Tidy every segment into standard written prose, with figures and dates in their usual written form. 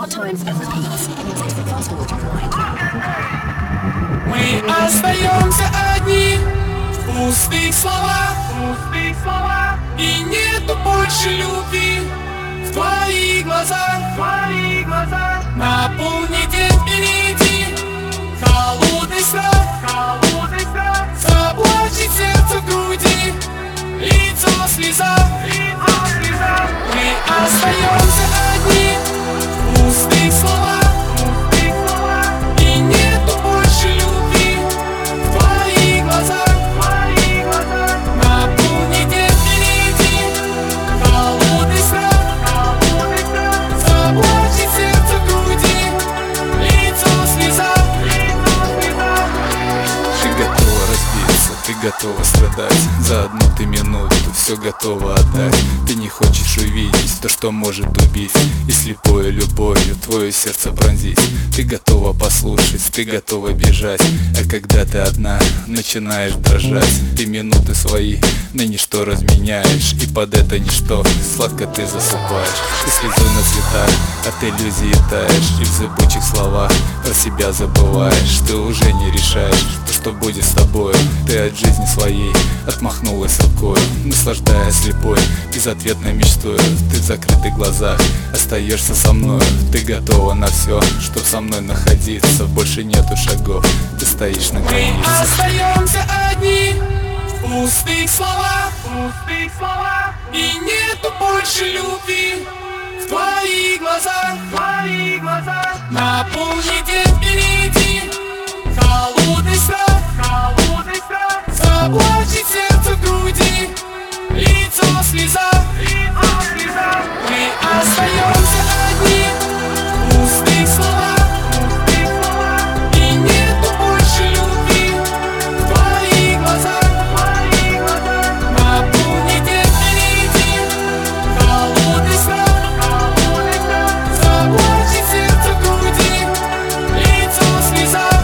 Start times and repeats. Music for fast forward to rewind. Мы остаемся одни в пустых словах, и нету больше любви в твоих глазах. Наполни день впереди холодный страх, заплачет сердце в груди, лицо в слезах. Мы остаемся одни в пустых словах, и нету больше любви в твоих глазах. Наполни день впереди холодный страх, заплачет сердце в груди, лицо в слезах. Ты готова разбиться, ты готова страдать. За одну ты минуту все готова отдать. Ты не хочешь увидеть то, что может убить, и слепой любовью твое сердце пронзить. Ты готова послушать, ты готова бежать, а когда ты одна, начинаешь дрожать. Ты минуты свои на ничто разменяешь, и под это ничто сладко ты засыпаешь. Ты слезой на цветах, от иллюзии таешь, и в зыбучих словах про себя забываешь. Ты уже не решаешь то, что будет с тобой. Ты от жизни своей отмахнулась рукой, наслаждаясь слепой, безответной мечтой. Ты в закрытых глазах остаешься со мной. Ты готова на все, чтоб со мной находиться. Больше нету шагов, ты стоишь на границе. Мы остаемся одни в пустых словах, и нету больше любви в твоих глазах. Наполни день впереди холодный страх, заплачет сердце в груди, лицо в слезах. Мы остаемся одни в пустых словах, и нету больше любви в твоих глазах. Наполни день впереди холодный страх, заплачет сердце в груди, лицо в слезах.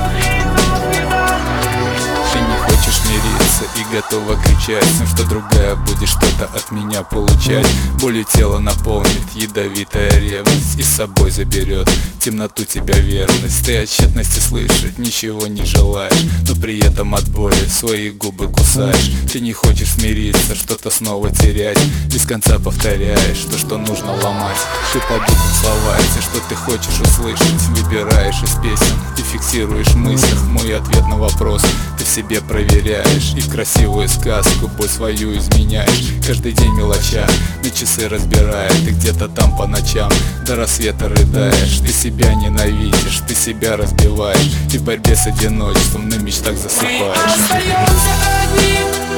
Ты не хочешь мириться и готова кричать, но что другая будет что-то от меня получать. Болью тело наполнит ядовитая ревность, и с собой заберет темноту тебя верность. Ты от тщетности слышать ничего не желаешь, но при этом от боли свои губы кусаешь. Ты не хочешь смириться, что-то снова терять, без конца повторяешь то, что нужно ломать. Ты по буквам слова, все, что ты хочешь услышать, выбираешь из песен и фиксируешь в мыслях мой ответ на вопрос. Ты в себе проверяешь и в красивую сказку боль свою изменяешь. Каждый день мелоча на часы разбирая, ты где-то там по ночам до рассвета рыдаешь. Ты себя ненавидишь, ты себя разбиваешь, и в борьбе с одиночеством на мечтах засыпаешь. Мы остаемся одни